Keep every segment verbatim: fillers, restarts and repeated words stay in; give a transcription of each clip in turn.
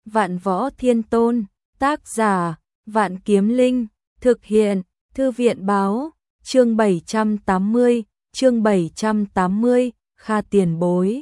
Vạn Võ Thiên Tôn, tác giả, Vạn Kiếm Linh, thực hiện, Thư viện báo, chương bảy trăm tám mươi, chương bảy trăm tám mươi, Kha tiền bối.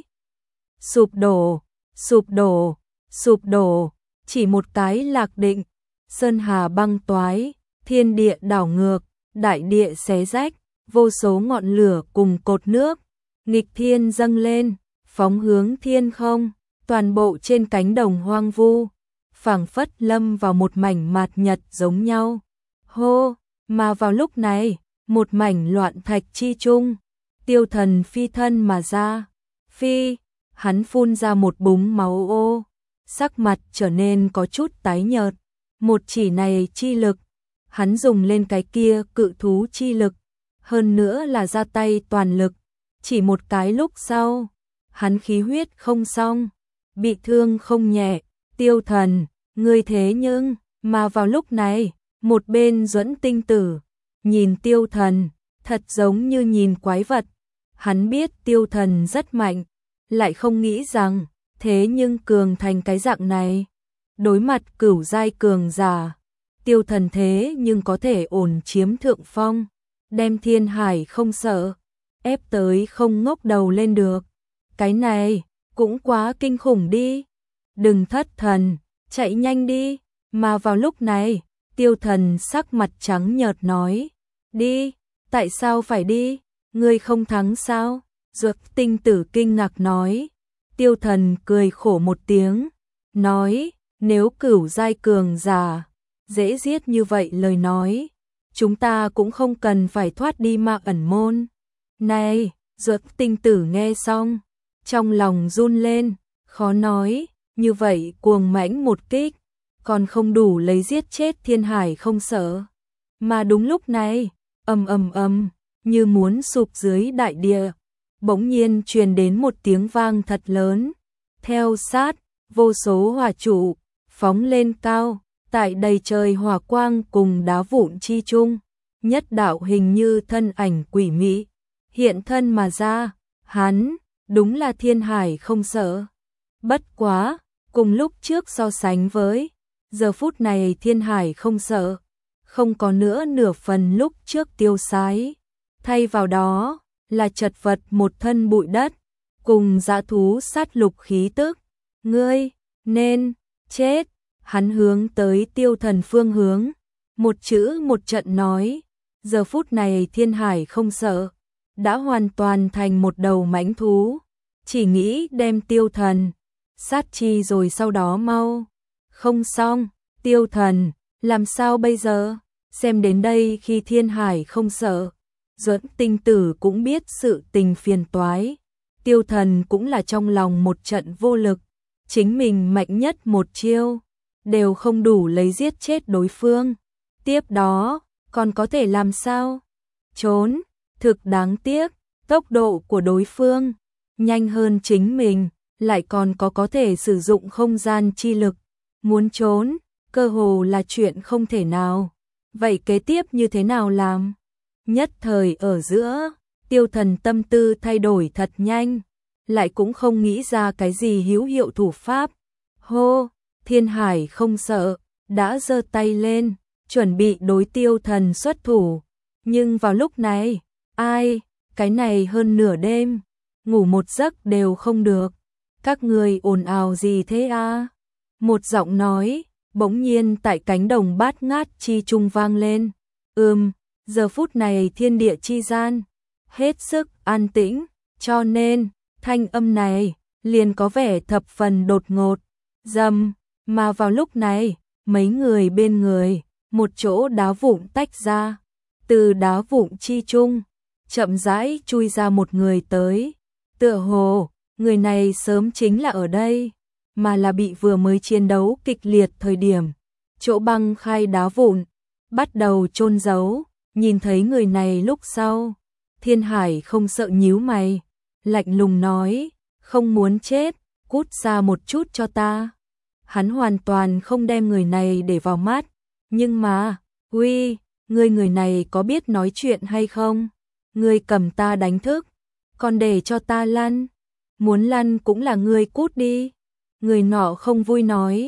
Sụp đổ, sụp đổ, sụp đổ, chỉ một cái lạc định, sơn hà băng toái, thiên địa đảo ngược, đại địa xé rách, vô số ngọn lửa cùng cột nước, nghịch thiên dâng lên, phóng hướng thiên không, toàn bộ trên cánh đồng hoang vu, phảng phất lâm vào một mảnh mạt nhật giống nhau. Hô, mà vào lúc này, một mảnh loạn thạch chi chung, Tiêu Thần phi thân mà ra, phi, hắn phun ra một búng máu ô, sắc mặt trở nên có chút tái nhợt, một chỉ này chi lực, hắn dùng lên cái kia cự thú chi lực, hơn nữa là ra tay toàn lực, chỉ một cái lúc sau, hắn khí huyết không xong, bị thương không nhẹ, Tiêu Thần, ngươi thế nhưng, mà vào lúc này, một bên Duẫn Tinh Tử, nhìn Tiêu Thần, thật giống như nhìn quái vật, hắn biết Tiêu Thần rất mạnh, lại không nghĩ rằng, thế nhưng cường thành cái dạng này, đối mặt cửu giai cường giả, Tiêu Thần thế nhưng có thể ổn chiếm thượng phong, đem Thiên Hải không sợ, ép tới không ngóc đầu lên được, cái này, cũng quá kinh khủng đi, đừng thất thần, chạy nhanh đi, mà vào lúc này, Tiêu Thần sắc mặt trắng nhợt nói, đi, tại sao phải đi, ngươi không thắng sao, Duẫn Tinh Tử kinh ngạc nói, Tiêu Thần cười khổ một tiếng, nói, nếu cửu giai cường giả, dễ giết như vậy lời nói, chúng ta cũng không cần phải thoát đi Ma Ẩn Môn. Này, Duẫn Tinh Tử nghe xong, trong lòng run lên, khó nói, như vậy cuồng mãnh một kích, còn không đủ lấy giết chết Thiên Hải không sợ. Mà đúng lúc này, ầm ầm ầm, như muốn sụp dưới đại địa, bỗng nhiên truyền đến một tiếng vang thật lớn. Theo sát, vô số hỏa trụ phóng lên cao, tại đầy trời hỏa quang cùng đá vụn chi chung, nhất đạo hình như thân ảnh quỷ mị, hiện thân mà ra, hắn, đúng là Thiên Hải không sợ. Bất quá, cùng lúc trước so sánh với, giờ phút này Thiên Hải không sợ, không có nữa nửa phần lúc trước tiêu sái, thay vào đó là chật vật một thân bụi đất, cùng dã thú sát lục khí tức. Ngươi, nên, chết, hắn hướng tới Tiêu Thần phương hướng, một chữ một trận nói, giờ phút này Thiên Hải không sợ, đã hoàn toàn thành một đầu mãnh thú, chỉ nghĩ đem Tiêu Thần sát chi rồi sau đó mau. Không xong, Tiêu Thần, làm sao bây giờ? Xem đến đây khi Thiên Hải không sợ, Duẫn Tinh Tử cũng biết sự tình phiền toái. Tiêu Thần cũng là trong lòng một trận vô lực, chính mình mạnh nhất một chiêu, đều không đủ lấy giết chết đối phương. Tiếp đó, còn có thể làm sao? Trốn, thực đáng tiếc, tốc độ của đối phương nhanh hơn chính mình, lại còn có có thể sử dụng không gian chi lực, muốn trốn, cơ hồ là chuyện không thể nào. Vậy kế tiếp như thế nào làm? Nhất thời ở giữa, Tiêu Thần tâm tư thay đổi thật nhanh, lại cũng không nghĩ ra cái gì hữu hiệu thủ pháp. Hô, Thiên Hải không sợ, đã giơ tay lên, chuẩn bị đối Tiêu Thần xuất thủ. Nhưng vào lúc này, ai, cái này hơn nửa đêm, ngủ một giấc đều không được. Các người ồn ào gì thế à? Một giọng nói, bỗng nhiên tại cánh đồng bát ngát chi trung vang lên. Ừm, giờ phút này thiên địa chi gian, hết sức an tĩnh, cho nên, thanh âm này, liền có vẻ thập phần đột ngột, dầm, mà vào lúc này, mấy người bên người, một chỗ đá vụn tách ra, từ đá vụn chi chung, chậm rãi chui ra một người tới, tựa hồ, người này sớm chính là ở đây, mà là bị vừa mới chiến đấu kịch liệt thời điểm, chỗ băng khai đá vụn, bắt đầu chôn giấu, nhìn thấy người này lúc sau, Thiên Hải không sợ nhíu mày, lạnh lùng nói, không muốn chết, cút xa một chút cho ta. Hắn hoàn toàn không đem người này để vào mắt, nhưng mà, uy, ngươi người này có biết nói chuyện hay không? Ngươi cầm ta đánh thức, còn để cho ta lăn, muốn lăn cũng là ngươi cút đi. Người nọ không vui nói,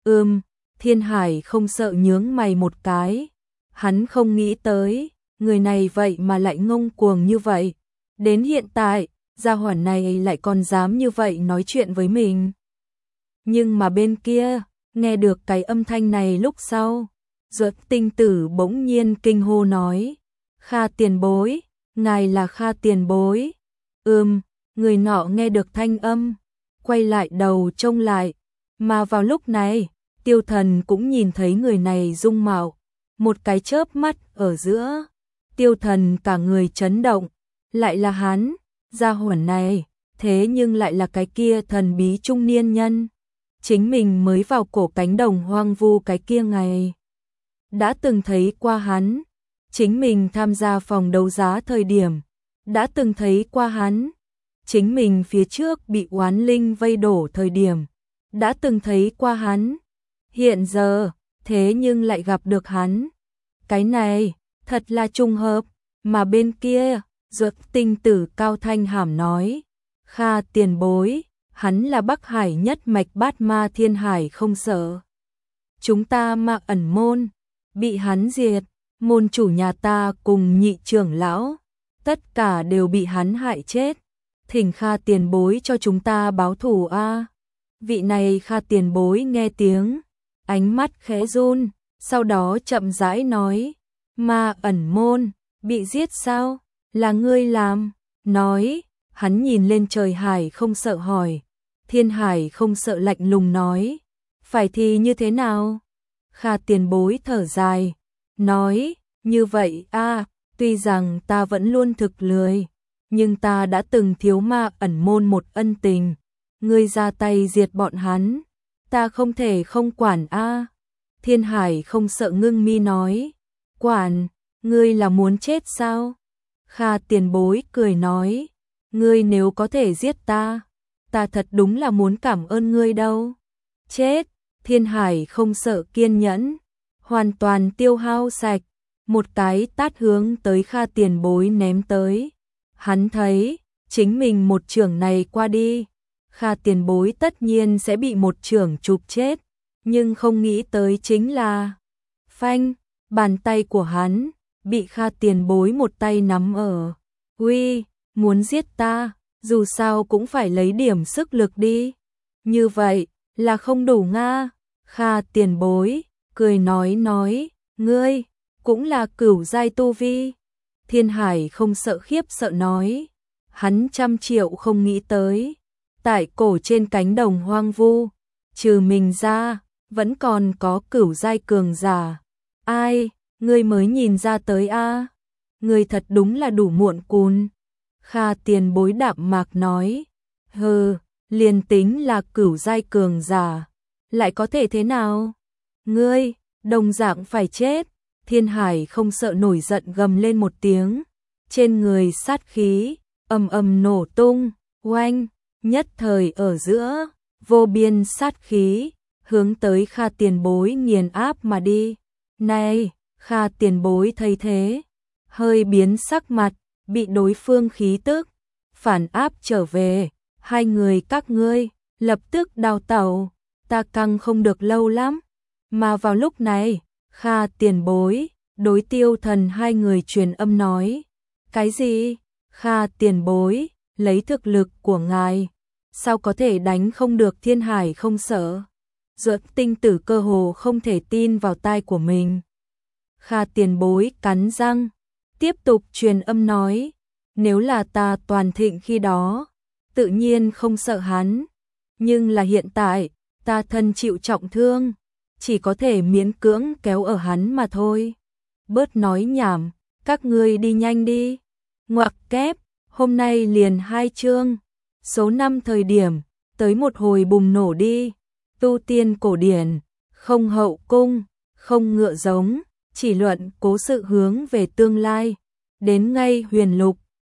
Ừm, Thiên Hải không sợ nhướng mày một cái. Hắn không nghĩ tới, người này vậy mà lại ngông cuồng như vậy. Đến hiện tại, gia hỏa này lại còn dám như vậy nói chuyện với mình. Nhưng mà bên kia, nghe được cái âm thanh này lúc sau, Duật Tinh Tử bỗng nhiên kinh hô nói, Kha tiền bối, ngài là Kha tiền bối. Ừm, người nọ nghe được thanh âm, quay lại đầu trông lại, mà vào lúc này, Tiêu Thần cũng nhìn thấy người này dung mạo, một cái chớp mắt ở giữa, Tiêu Thần cả người chấn động, lại là hắn, gia hỏa này, thế nhưng lại là cái kia thần bí trung niên nhân. Chính mình mới vào cổ cánh đồng hoang vu cái kia ngày. Đã từng thấy qua hắn, chính mình tham gia phòng đấu giá thời điểm, đã từng thấy qua hắn, chính mình phía trước bị oán linh vây đổ thời điểm, đã từng thấy qua hắn, hiện giờ, thế nhưng lại gặp được hắn. Cái này, thật là trùng hợp, mà bên kia, Duật Tinh Tử cao thanh hàm nói, Kha tiền bối, hắn là Bắc Hải nhất mạch bát ma Thiên Hải không sợ. Chúng ta Mạc Ẩn môn, bị hắn diệt, môn chủ nhà ta cùng nhị trưởng lão, tất cả đều bị hắn hại chết. Thỉnh Kha tiền bối cho chúng ta báo thù a. Vị này Kha tiền bối nghe tiếng, ánh mắt khẽ run, sau đó chậm rãi nói, Ma Ẩn môn, bị giết sao? Là ngươi làm? Nói, hắn nhìn lên trời Hải không sợ hỏi. Thiên Hải không sợ lạnh lùng nói, phải thì như thế nào? Kha tiền bối thở dài, nói, như vậy a, tuy rằng ta vẫn luôn thực lười, nhưng ta đã từng thiếu Ma Ẩn môn một ân tình, ngươi ra tay diệt bọn hắn, ta không thể không quản a. Thiên Hải không sợ ngưng mi nói, quản, ngươi là muốn chết sao? Kha tiền bối cười nói, ngươi nếu có thể giết ta, ta thật đúng là muốn cảm ơn ngươi đâu. Chết, Thiên Hải không sợ kiên nhẫn, hoàn toàn tiêu hao sạch, một cái tát hướng tới Kha tiền bối ném tới. Hắn thấy, chính mình một chưởng này qua đi, Kha tiền bối tất nhiên sẽ bị một chưởng chụp chết, nhưng không nghĩ tới chính là, phanh, bàn tay của hắn, bị Kha tiền bối một tay nắm ở. Uy, muốn giết ta, dù sao cũng phải lấy điểm sức lực đi. Như vậy, là không đủ nga. Kha tiền bối, cười nói nói, ngươi, cũng là cửu giai tu vi. Thiên Hải không sợ khiếp sợ nói, hắn trăm triệu không nghĩ tới. Tại cổ trên cánh đồng hoang vu, trừ mình ra, vẫn còn có cửu giai cường giả. Ai, ngươi mới nhìn ra tới a? Ngươi thật đúng là đủ muộn cún. Kha tiền bối đạm mạc nói, hừ, liền tính là cửu giai cường giả, lại có thể thế nào? Ngươi, đồng dạng phải chết. Thiên Hải không sợ nổi giận gầm lên một tiếng, trên người sát khí, ầm ầm nổ tung, oanh, nhất thời ở giữa, vô biên sát khí, hướng tới Kha tiền bối nghiền áp mà đi. Này, Kha tiền bối thấy thế, hơi biến sắc mặt, bị đối phương khí tức phản áp trở về, hai người các ngươi lập tức đào tẩu, ta căng không được lâu lắm. Mà vào lúc này, Kha tiền bối đối Tiêu Thần hai người truyền âm nói, cái gì? Kha tiền bối, lấy thực lực của ngài, sao có thể đánh không được Thiên Hải không sợ? Duật Tinh Tử cơ hồ không thể tin vào tai của mình. Kha tiền bối cắn răng, tiếp tục truyền âm nói, nếu là ta toàn thịnh khi đó, tự nhiên không sợ hắn, nhưng là hiện tại, ta thân chịu trọng thương, chỉ có thể miễn cưỡng kéo ở hắn mà thôi. Bớt nói nhảm, các ngươi đi nhanh đi. Ngoặc kép, hôm nay liền hai chương, số năm thời điểm, tới một hồi bùng nổ đi. Tu tiên cổ điển, không hậu cung, không ngựa giống, chỉ luận cố sự hướng về tương lai. Đến ngay huyền lục,